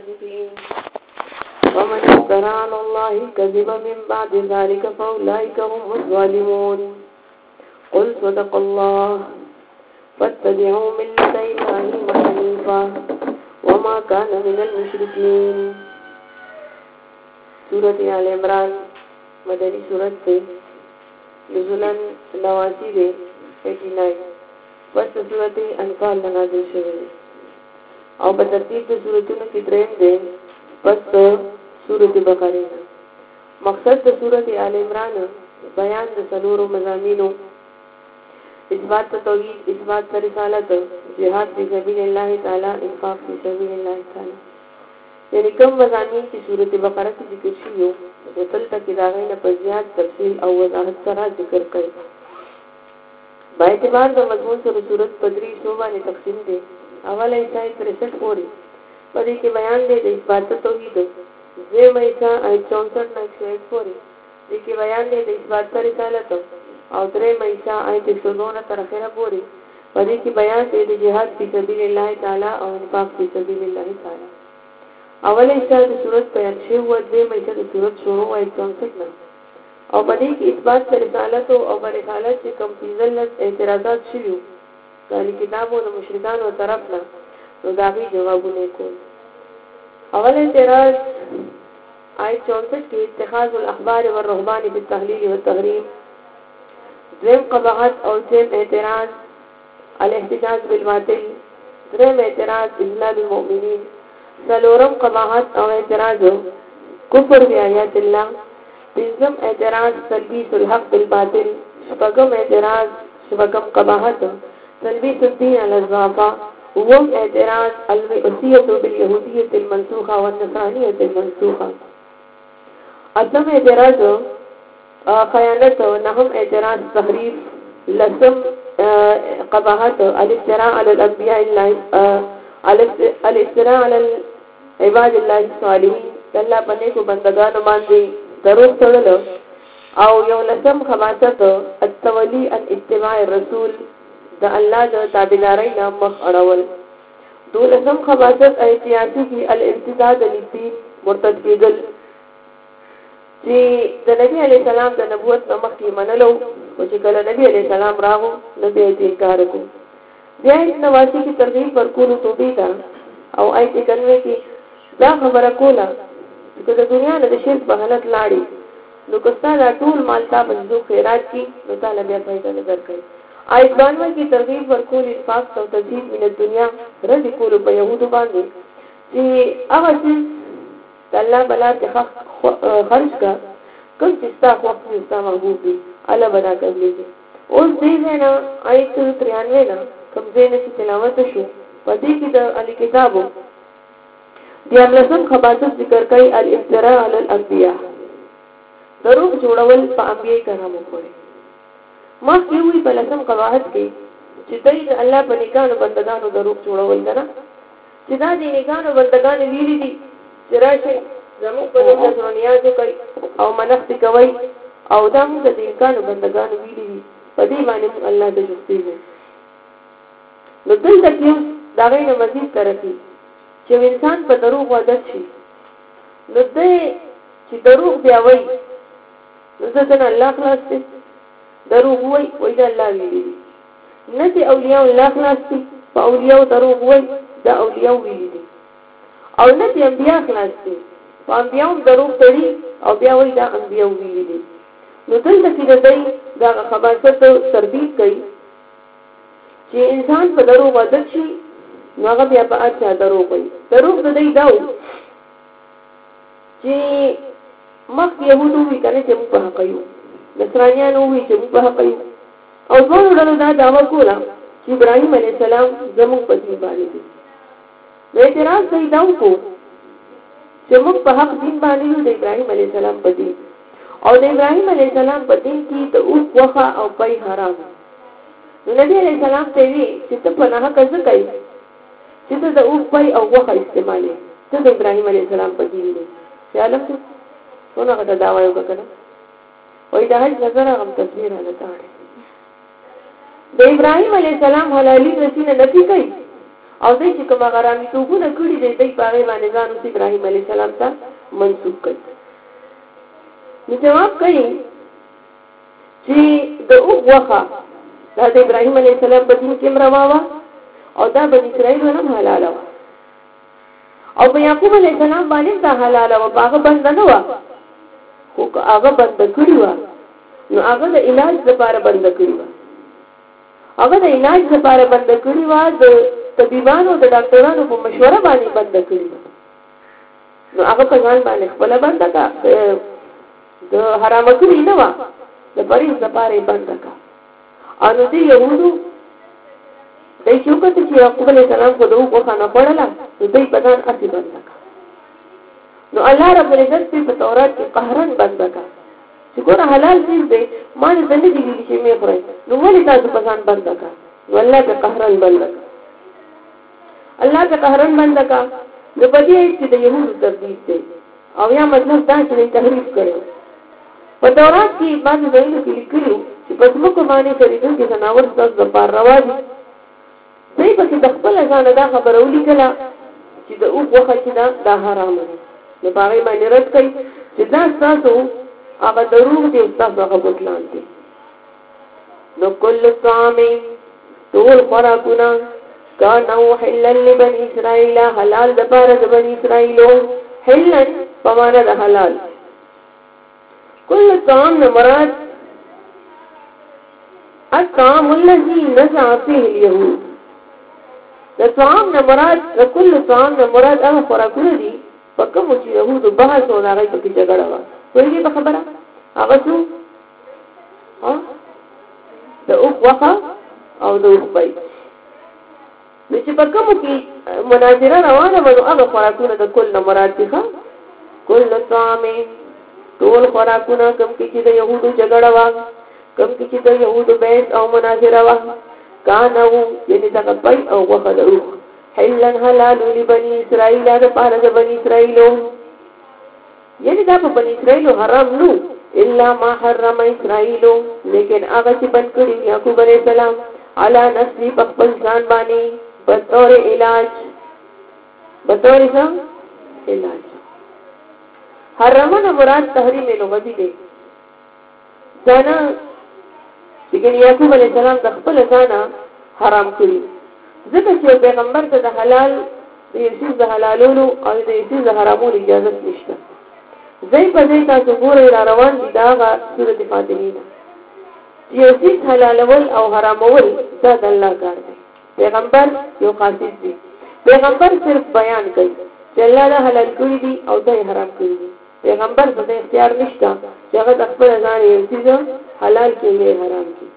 المشركين ومن افترى على الله الكذب من بعد ذلك فأولئك هم الظالمون قل صدق الله فاتبعوا ملة إبراهيم حنيفا وما كان من المشركين. سورة آل عمران مدنی سورت تے نزولاً 89 دے 89 پس سورت انفال نازل شوه او په ترتیب د سورتونو کې دریم دی پس سورت بقره. مقصد د سورت آل عمران بیان د څلورو مضامینو: اثبات توحید، اثبات رسالت، جهاد فی سبیل الله تعالی، انفاق فی سبیل الله تعالی. یعنی کوم مضامین چې سورت بقره کې ذکر شوي وو دلته کې د هغې نه په زیات تفصیل او وضاحت سره ذکر کړي. با اعتبار د مضمون سره سورت په درې حصو باندې تقسیم دی. اوله حصه 63 پورې په دې کې بیان دی د اثبات توحید، دویمه حصه 64 نه 101 پورې دې کې بیان دی د اثبات رسالت، او دریمه حصه 102 تر اخره پورې په دې کې بیان دی د جهاد فی سبیل الله تعالی او انفاق فی سبیل الله تعالی. اوله حصہ د صورت بیان شوی و، دویمه حصہ د صورت شروع و 64 نه، او په دې کې اثبات رسالت او په رسالت چې کوم فیصله اعتراضات شوي د کتابو د مشرکانو طرف نه نو دا غي جوابونه کول. اول اعتراض آیت 64 کې اتخاذ الاحبار والرهبان بالتحلیل والتحریم، دویم قباحت او دویم اعتراض الاحتجاج بالباطل، دریم اعتراض اذلال المؤمنین، څلورم قباحت او اعتراض کفر بآیات الله، پنځم اعتراض تلبیس الحق بالباطل، شپږم اعتراض شپږم قباحت تلبیس الدین علی الضعفاء، اوم اعتراض المئوسیة بالیهودیة المنسوخة والنصرانیة المنسوخة، اتم اعتراض خیانت، نهم اعتراض تحریف، لسم قباحت الافتراء علی الانبیاء الافتراء علی عباد الله الصالحین، الله باندې کو بندگانو باندې دروغ تړل، او یو لسم خباثت التولی عن اتباع الرسول، د الله د تابعدارۍ نه مخ اړول، دولسم خباثت احتیاطی کی الارتداد للدین، مرتد کېدل چې د نبی علی سلام د نبوت نه مخکې منلو او چې کله نبی علی سلام راغو نبی یې انکار وکړ. بیا یې نواسی کی ترغیب ورکول توبې ته، او آیت 91 کې دا خبره کوله چې د دنیا نه د شرک په حالت لاړې نو که ستا دا ټول مال تا بنځو خیرات کی نو تعالی بیا فایده نه درکوي. آیت 92 کې ترغیب ورکول انفاق او تزهید من الدنیا، رد کول په یهودو باندې چې هغه چې الله بلا ته خرج کا کوم چې ستا وخت ستا محبوب دي الله بنا کوي. اوس دې نه آیت 93 نه کوم ځای نه تلاوت شو په دې کې د علی کتابو دیام لسم خباثت ذکر کوي الافتراء علی الانبیاء، دروغ جوړول په انبیاء کرامو پورې. مخکې وی په لسم قواعد کې چې دوی د الله په نیکانو بندگانو دروغ جوړول کنه چې دا د نیکانو بندگان ویلي دي چې راشي زموږ په نوم سره نیاز کوي او منښت کوي، او دا موږ د نیکانو بندگان ویلي دي په دې باندې الله د جوړتي نو دلته کې دا غوښنه مزید ترقی چې انسان په دروغ عادت شي نو دې چې دروغ بیا وایي نو ځکه الله خلاص دي، دروغ وایي دا الله ویلي دي، نه چې اولیاء الله خلاص دي په اولیاء دروغ وایي دا اولیاء ویلي دي، او نه چې انبیاء خلاص دي په انبیاء دروغ تړي او بیا وایي دا انبیاء ویلي دي. نو دلته کې دوی دا خباثت تردید کوي چې انسان په دروغ عادت شي نو هغه بیا په اچھا دروغ وایي. دروغ د دې داو چې مخ يهودو وی کنه چې په حق یو، نصرانیانو وی چې په حق یو، او ټول ډول دا دعوا کوله چې ابراهيم عليه السلام زموږ په دین باندې دي. نو اعتراض کوي داو کو چې موږ په حق دین باندې یو د ابراهيم عليه السلام په دین، او د ابراهيم عليه السلام په دین کې د اوخ وخه او پي حرام. نو نبی عليه السلام ته وی چې ته په نه حق څه کوي چې ته د اوخ پي او وخه استعمالي، ته د ابراهيم عليه السلام په دین دی. خیالم څه څونه غته دعوا یو وکړه وای دا هیڅ نظر هم تصویر نه تاړي. د ابراهيم عليه السلام حلالي رسینه نفي کوي او دوی چې کوم غرامي توګونه کړي دي دوی په هغې باندې ځان اوس ابراهیم علیه السلام ته منسوب کړي. نو جواب کوي چې د اوښ غوښه دا د ابراهیم علیه السلام په دین کې هم روا وه او دا بني اسرائیلو هم حلاله وه او په یعقوب علیه السلام باندې دا حلاله وه، په هغه بنده نه وه، خو که هغه بنده کړي وه نو هغه د علاج لپاره بنده کړي وه، هغه د علاج لپاره بنده کړي وه، د طبيبانو د ډاکټرانو په مشوره باندې بنده کړي وه، نو هغه په ځان باندې خپله بنده کا د حرامه کړي نه وه، د پریز لپاره یې بنده کا. او نو دې یهودو دوی چې وکتل چې یعقوب علیه السلام خو د اوښ غوښه نه خوړله نو دوی په ځان هسې بنده کا. نو الله رب العزت په تورات کې قهرن بنده کا چې ګوره حلال څیز دی ما دې ته نه دي ویلي چې مې خورئ، نو ولې تاسو په ځان بنده کا؟ نو الله په قهرن بنده کا، الله په قهرن بنده کا. نو په دې چې د یهودو تردید دی او یا مطلب دا چې دوی تحریف کړی په تورات کې بعضې ځایونو کې لیکلي چې په ځمکو باندې خریدونکي ځناور ستاسو دپاره روا دي. دوی پکې د خپله ځانه دا خبره ولیکله چې د اوښ غوښه چې ده دا حرامه ده، نو په هغې باندې رد کوي چې دا ستاسو هغه دروغ دی، ستاسو هغه بطلان دی. نو کل طعام ټول خوراکونه کانو حلا لبني اسرائیل حلال دپاره د بني اسرائیلو، حلا په معنا د حلال. کل طعام نه مراد الطعام الذي نزع فيه اليهود، د طعام نه مراد د کل طعام نه مراد هغه خوراکونه دي په کومو چې یهودو بحث او د هغې پکې جګړه وه. پوهېږې په خبره هغه څو د اوښ غوښه او د اوښ بیت، نو چې په کومو کې مناظره روانه وه نو هغه خوراکونه د کل نه مراد دي. ښه کل طعام ټول خوراکونه کوم کې چې د یهودو جګړه وه، کوم کې چې د یهودو بحث او مناظره وه، کانو یعنې دغه بیت او غوښه د اوښ حلا حلال لبني اسرائیل دپاره د بني اسرائیلو، یعنې دا په بني اسرائیلو حرام نو الا ما حرم اسرائیلو، لیکن هغه چې بند کړي یعقوب علیه السلام علی نسلی په خپل ځان باندې بطور علاج، بطور علاج. حرمونه مراد تحریم لغوي دی، دا نه چې یعقوب علیه السلام د خپل ځانه حرام کړي، ځکه چې پیغمبر ته د حلال د یو څیز د حلالولو او د یو څیز د حرامولو اجازت نشته. ځای په ځای تاسو ګورئ را روان دي دا هغه سورت فاتحې ده چې یو څیز حلالول او حرامول دا د الله کار دی. پیغمبر یو قاصد دی، پیغمبر صرف بیان کوي چې الله دا حلال کړي دي او دا حرام کړي دي. پیغمبر ته د اختیار نشته چې هغه د خپل ځان یو څیز حلال کړي یا حرام کړي.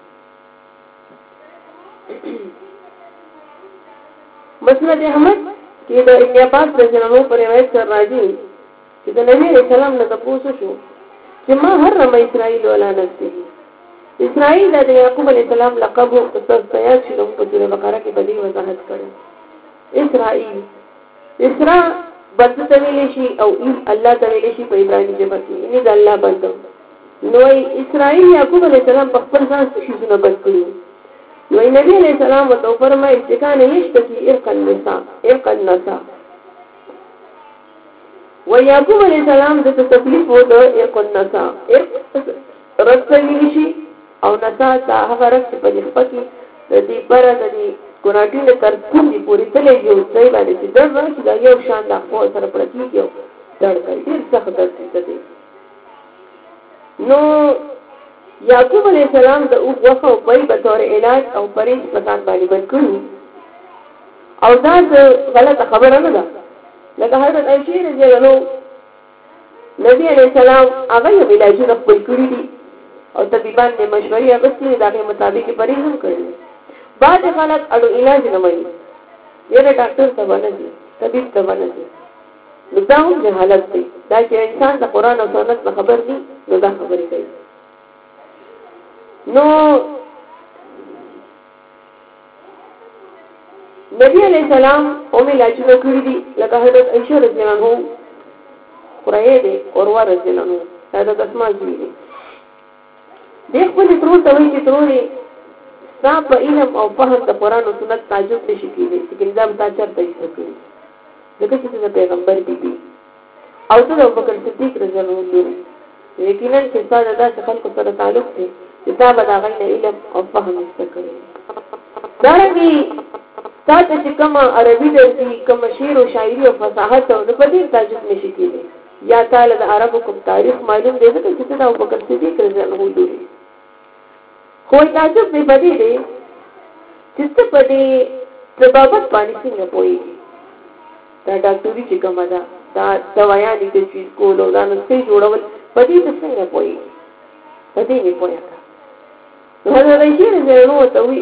مسند احمد کې د ابن عباس رضی الله عنه پر روایت سره راځي چې د نبی علیه السلام نه تپوس شو چې ما حرم اسرائیل علی نفسه، اسرائیل د یعقوب علیه السلام لقب او تسیا چې نوم په سورۃ بقره کې بدی وضاحت کړي. اسرائیل اسرا بد تویل شي او الله تویل شي په عبرانی ژبه کې، یعنی د الله بندو. نو اسرائیل یعقوب علیه السلام په خپل ځان څه شي نه بد کړی. نو نبی علیہ السلام وتو فرمایي چې کان یشتکی ارق النساء و یعقوب علیہ السلام د تکلیف وو د ارق النساء، رد کوي شي او نساء هغه رد په لخپکی د دې پر د دې ګراټي له تر څنګه پوری تلې یو ځای باندې چې در راشي دا یو شان د خپل سره پړکیږي در کوي ډیر سخت درته دي. نو یعقوب علیہ السلام د اوښ غوښه او بیت به طور علاج او پرهیز په ځان باندې بند کړي او دا غلطه خبره نه ده. لکه حضرت عایشې رضی الله عنها نبی علیہ السلام هغه یو علاجونه خپل کړي دي او طبيبان د مشورې اخیستې دي، د هغې مطابق یې پرهیز هم کړی دی. بعضې خلک اړو علاج نه مني، یاره ډاکټر ته به نه ځي، طبیب ته به نه ځي، نو دا هم جهالت دی. دا چې انسان د قرآن او سنت نه خبر دي نو دا خبرې کوي. نو نبی علیہ السلام هم علاجونه کړي دي، لکه حضرت عایشہ رضی الله عنها قرائے دی اوروا رضی الله عنها حضرت اسماء زوی دی. د خپل ترور ته وایي چې ترورې تا په علم او فهم د قرآن او سنت تعجب نشي کېدی چې نظام تا چرته یې سکوي ځکه چې د پیغمبر بیبي او ته د ابوبکر صدیق رضی الله عنه یقینا چې تا د داسې خلکو سره تعلق دی چې تا به د هغوی نه علم او فهم زده کړی دارنګې تا ته چې کومه عربي درځي کومه شعر او شاعري او فصاحت او په دې تعجب نشي کېدی یا تعالی د عربو کوم تاریخ معلوم دی ځکه چې ته د ابوبکر صدیق رضی الله عنه لوري خو تعجب دې بدی دی چې ته په دې طبابت باندې څنګه پوهېږي دا ډاکټري چې کومه ده دا دوايانې د چیز کول او دا نسخې جوړول په دې ته څنګه پوهېږي په دې مې پوهه نو حضرت عایشې رضی الله عنها ته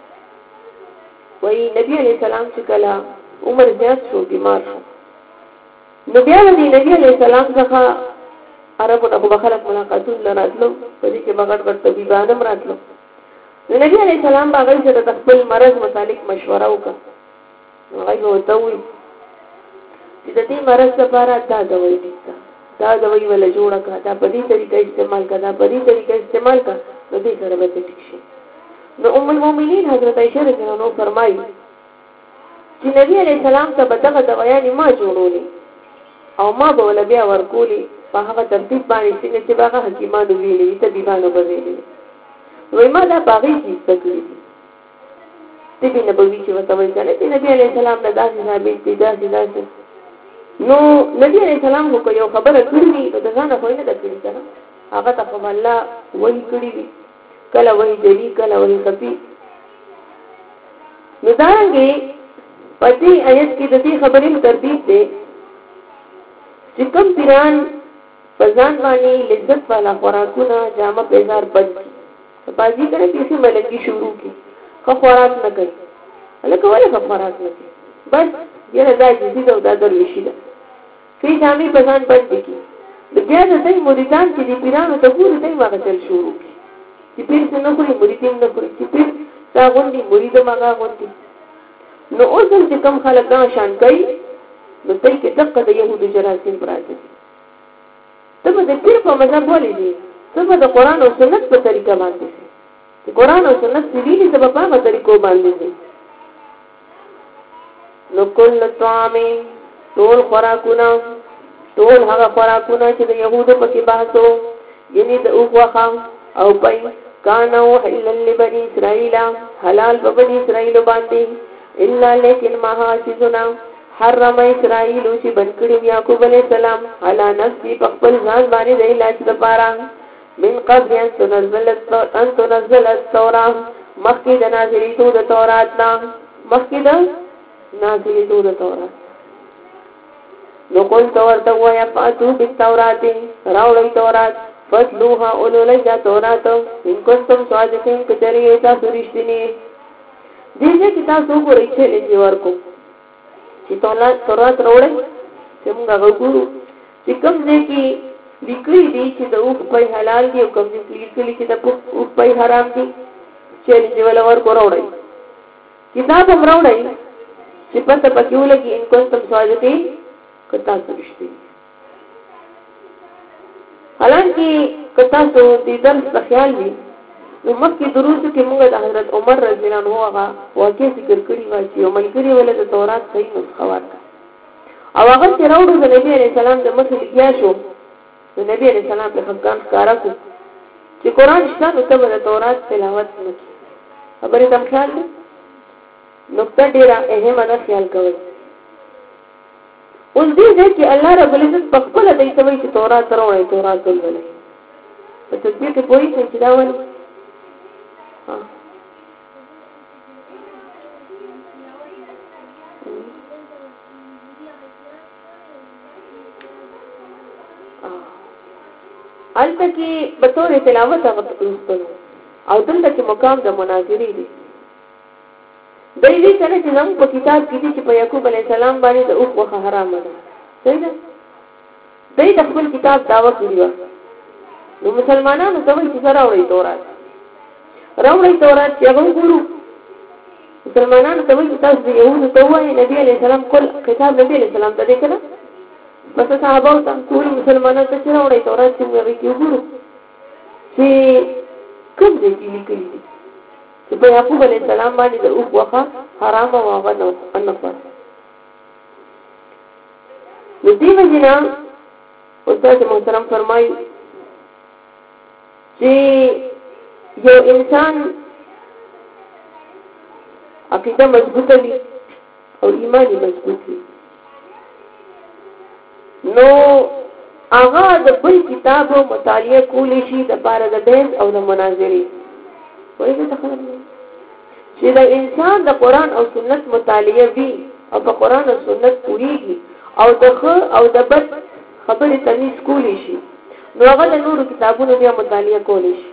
وایي نبي علیه السلام چې کله عمر زیات شو بیمار شو نو بیا د نبی علیه السلام څخه عربو نه به خلک ملاقاتونه راتلو په دې کې به غټ غټ طبیبان هم راتلو نو نبی علیه السلام به هغوی سره د خپل مرض متعلق مشوره وکړه نو هغوی به ورته ووایي چې د دې مرض لپاره دا دوایي نشته دا دوایي وله جوړه کړه دا په دې طریقه استعمال کړه دا په دې طریقه استعمال کړه نو دې سره به ټیک شي نو ام المؤمنین حضرت عایشه رضی الله عنها فرمایي چې نبی علیه السلام ته به دغه دوایانې ما جوړولې او ما به ول بیا ورکولې په هغه ترتیب باندې چې هغه حکیمانو ویلي طبيبانو به ویلي وای ما دا باغی چې تکلیف دې نبوي چې وتوي کنه چې نبی عليه السلام د داسې ثابت داسې نو نبی عليه السلام کو یو خبره کړی نو دا نه خو نه د کړی کنه هغه ته الله وایي کړی کله وایي جری کله وایي خفي نو داږي پدې آیت کې د دې خبرې ترتیب دی چې کوم پیران پزان باندې لذت والا خوراکونه جامه پیزار بد بازی کرے کسی ملنگی شروع کی خو خوراک نه کوي هلکه ولې خو خوراک نه کوي بس یره دا جدي دا درویشي ده فی جامې پزان بد کی د بیا د دې مریدان چې د پیرانو ته ګوري دای واغ تل شروع کی چې پیر څنګه کوي مریدین نه کوي چې پیر تا غونډي مرید ماغه غونډي نو اوس چې کم خلک دا شان کوي نو دای کې دغه د يهودو جراثیم راځي ته د پیر په مذهب ولې دي ته د قرآن او سنت په طریقه باندې دي قرآن او سنت سړي ته په هغه طریقو باندې دي نو کل طعام ټول خوراکونه ټول هغه خوراکونه چې د يهودو په کې بحثو یعنی د اوغه او پای کانو حلل لبني اسرائيل حلال په بني اسرائيل باندې الا لیکن ما حاجزنا حرم اسرائيل چې بنکړي یعقوب عليه السلام علی نفسي په خپل ځان باندې د علاج لپاره من قبل ان تنزل التوراة مخکې د نازلېدو د تورات نه مخکې د نازلېدو د تورات نو قل ورته وایه فاتو بالتورات راوړئ تورات فاتلوها اولولئ دا تورات ان کنتم صادقین که چېرې تاسو رښتینی دې کې تاسو وګورئ چیلنج ورکو چې تورات راوړئ چې موږ هغه وګورو چې کوم ځای کې لیکلي دي چې د اوښ پی حلال دي او کوم ځای کې لیکلي چې د اوښ پی حرام دي چیلنج ولا ورکو راوړئ کتاب هم راوړئ چې پته پکې ولګي ان کنتم صادقین که تاسو رښتینی حالانکه که تاسو دې درس په خیال وي نو مخکې دروسو کې موږ د حضرت عمر رضی الله عنه هغه واقع ذکر کړي و چې یو ملګري ولې د تورات صحیح نسخه ورکړه او هغه چې راوړو د نبی عليه السلام د مخې لګیا شو د نبی عليه السلام په خفقان ښکارا کو چې قرآن شته نو ته د تورات تلاوت نه کوي خبرې تم خیال دی نقطه ډیره اهمه ده خیال کوئ اوس دې ځای کې الله رب العزت په خپله دی ته وایي چې تورات راوړئ تورات ولولئ په تدبیر کې پوهېږئ چې دا ولې هلته کې به طور تلاوت هغه لوستلو او دلته کې مقام د مناظرې دی دوی وی کنه چې زموږ په کتاب کې دي چې په یعقوب علیه السلام باندې د اوښ غوښه حرامه ده صحیح ده دوی د خپل کتاب دعوه کړې وه نو مسلمانانو ته وایي چې راوړئ تورات چې هغه وګورو مسلمانانو ته وایي چې تاسو د یهودو ته ووایئ نبي علیه السلام کل خطاب نبي علیه السلام ته دی که نه بس صحابهو ته ټولو مسلمانانو ته چې راوړئ تورات چې موږ هغې کې وګورو چې کوم ځای کې لیکلي دي چې په یعقوب علیه السلام باندې د اوښ غوښه حرام او هغه نه خوړل. نو دې وجه نه استاد محترم فرمایي چې یو انسان عقیده مضبوطه وي او ایمان مضبوط وي نو هغه د بل کتابو مطالعه کولی شي د پاره د بحث او د مناظرې. وایي څه خبره چې د انسان د قران او سنت مطالعه وي او په قران او سنت پوریږي او د او د بد خبرې تمیز کولی شي نو هغه د نورو کتابونو بیا مطالعه کولی شي.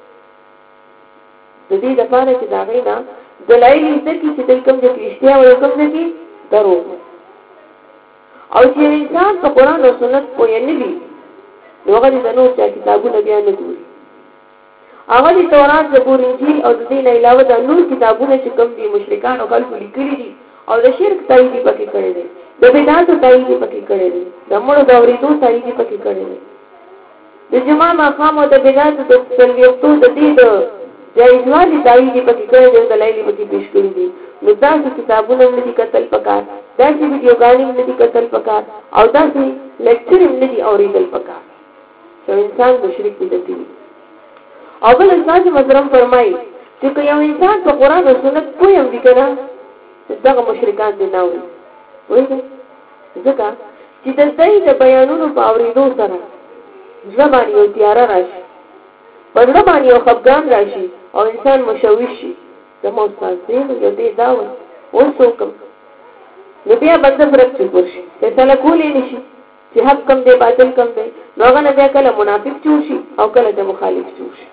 د دې لپاره چې دا غوښنه دلایل دې چې د کوم د رښتیا او کوم د دروغ او چې انسان په قران او سنت پوهې نه وي نو هغه د نورو کتابونو بیا نه ګوري. هغه د تورات زبور انجیل او د دې نه علاوه د نور کتابونو چې کوم دي مشرکان او خلکو لیکلي دي او د شرک تایید پکې کړی دی د بدعت تایید پکې کړی دی د مړو د اورېدو تایید پکې کړی دی د جمعه مقام او د بدعت د سلویتو د دې د جایزوالي تایید پکې کړی دی او دلایل پکې پیش کړی دي. نو داسې کتابونه نه دي کتل پکار داسې ویډیوګانې نه دي کتل پکار او داسې لیکچر نه دي اورېدل پکار چې انسان مشرک بدعتي او بل استاد محترم فرمایي چې یو انسان په قران او سنت پوهه هم وکړي دغه مشرکان دي نه وي. وایي ځکه چې د دې د بیانونو په اورېدو سره ځماني او تیار راشي په ځماني باندې یو خپګان راشي او انسان مشوش شي د موت پاسې یو دې دا و وسوکم نو بیا بنده فرق شي فیصله کولې نشي چې حق کم دی باطل کم دی نو هغه نه بیا کله منافق جوړ شي او کله د مخالف جوړ شي.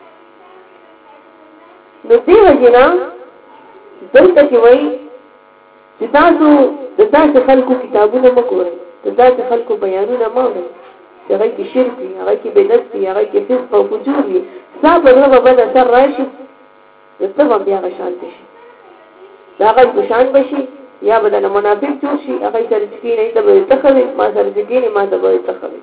نو دې وجنه دلته کې وایي چې تاسو د تاسو خلکو کتابونه مګورئ د تاسو خلکو بیانونه ماورئ چې هغه کې شرک وي هغه کې بدعت وي هغه کې فسق او فجور وي صاحب هغه بد اثر راشي نو څه به بیا شان شي دا هغه شان بشي یا بدل منافق جوړ شي هغه سره چې نه ته به تخوي ما سره چې نه ما ته به تخوي.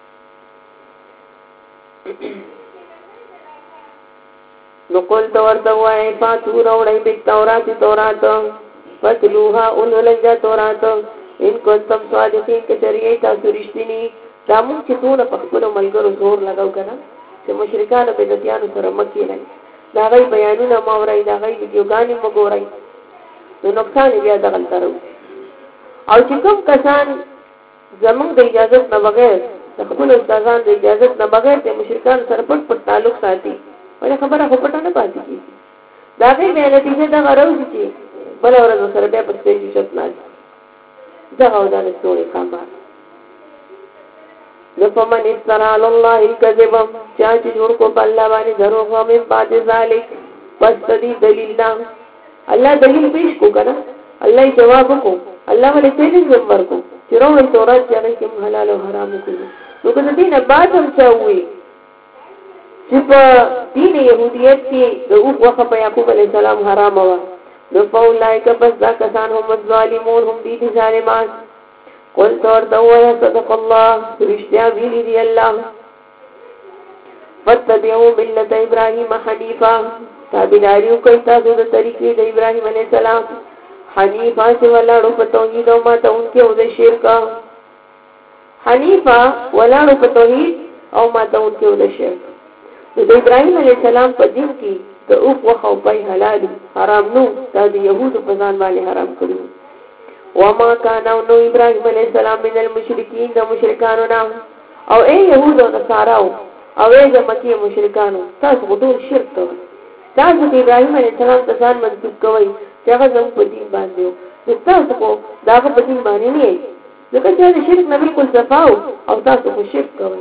نو قول ورته وای فاتو راوړی به تورات فتلوها اولولا تورات ان کنتم صادقین کچریه تاسو رښتینی دا موږ چې ټول په خپل ملګرو زور لګاو کنه چې مشرکان به دتیانو سره مکی نه دا غي بیانونه ماورای دا غي ویډیوګانې مګورای نو نقصان بیا دغه ترو او چې کوم کسان زموږ د اجازه نه بغیر د خپل استادان د اجازه نه بغیر د مشرکان سره پټ تعلق ساتي ولې خبره خو پټه نه پاتې کیږي دا غي به نتیجه دا غوړو چې بل ورځ سره بیا په ستېږي چې نه دا او دا نسوي کامبار لفمن استرى على الله الكذب چاچ جوړ کو په الله باندې دروغ او من بعد ذلك پس دې دلیل دا الله دلیل پیش کو کنه الله جواب کو الله ولې دلیل زمر کو چې روي تورات چې کوم حلال او حرام کو نو کله دې نه بعد هم چاوي چې په دین يهوديت کې د اوخ وخت په يعقوب عليه السلام حرام و نو فولای ک پس دا کسان هم ظالمون هم دي ظالمان قل تور دویا صدق الله رشتیا ویلی دی الله فتبعوا ملت ابراهیم حنیفا تابعداریو کوي تاسو د طریقې د ابراهیم علیه السلام حنیفا چې ولاړو په توحید او ما ته اونکه او د شرک حنیفا ولاړو په توحید او ما ته اونکه او د شرک د ابراهیم علیه السلام په دین کې د اوخ وخو په حلال حرام نو دا د يهودو په ځان باندې حرام کړو وما كان نو ابراهيم عليه السلام من المشركين د مشرکانو نه او اي يهود او نصاراو او اي د مکه مشرکانو تاسو ټول شرک کوي تاسو د ابراهيم عليه السلام ځان منسوب کوي چې هغه زموږ په دین باندې نو تاسو کو دا په دین باندې نه یې ځکه چې د شرک نه بالکل صفاو او تاسو کو شرک کوي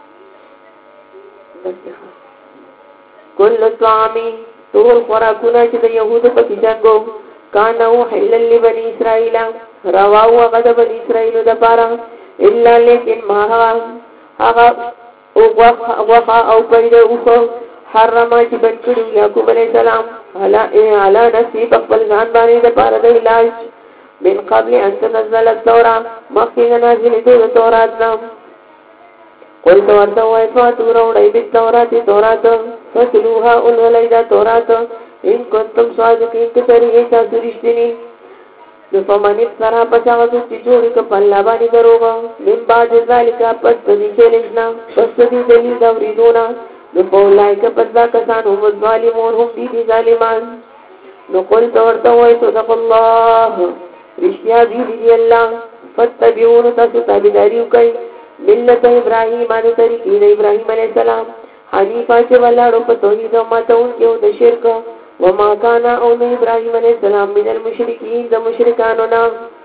کل طعامی ټول خوراکونه چې د يهودو په ځانګو کانو حلل لبنی اسرائیل رواو غد بنی اسرائیل دپارا الا لیکن ماها آغا وخا او پرد اوخو حرما چی بنکڑو یعقوب علیہ السلام علا نصیب اقبل زان بانی دپارا دا علاج من قبل ان تنزل التورا مخینا نازل دو توراتنا قلت ورطا ویفاتو روڑی بالتورات تورات فتلوها انولی دا تورات ان کنتم صادقین کتری تاسو رښتینی نو فمن افترا پس هغه څوک چې جوړ کړي په الله باندې دروغ من بعد ذلک پس د دې چیلنجنا پس د دې دلیل دا ورېدونه نو فولایک پس دا کسان هم ظالمون هم دي ظالمان نو قل ورته وایي صدق الله رښتیا دی الله فتبعون تاسو تابعداري وکړئ ملت ابراهیم باندې طریقې د ابراهیم علیه السلام حنیفا چې ولاړو په توحید او ماتون کې د شرک وما كان او ابراهيم عليه السلام من المشركين د مشرکانو نه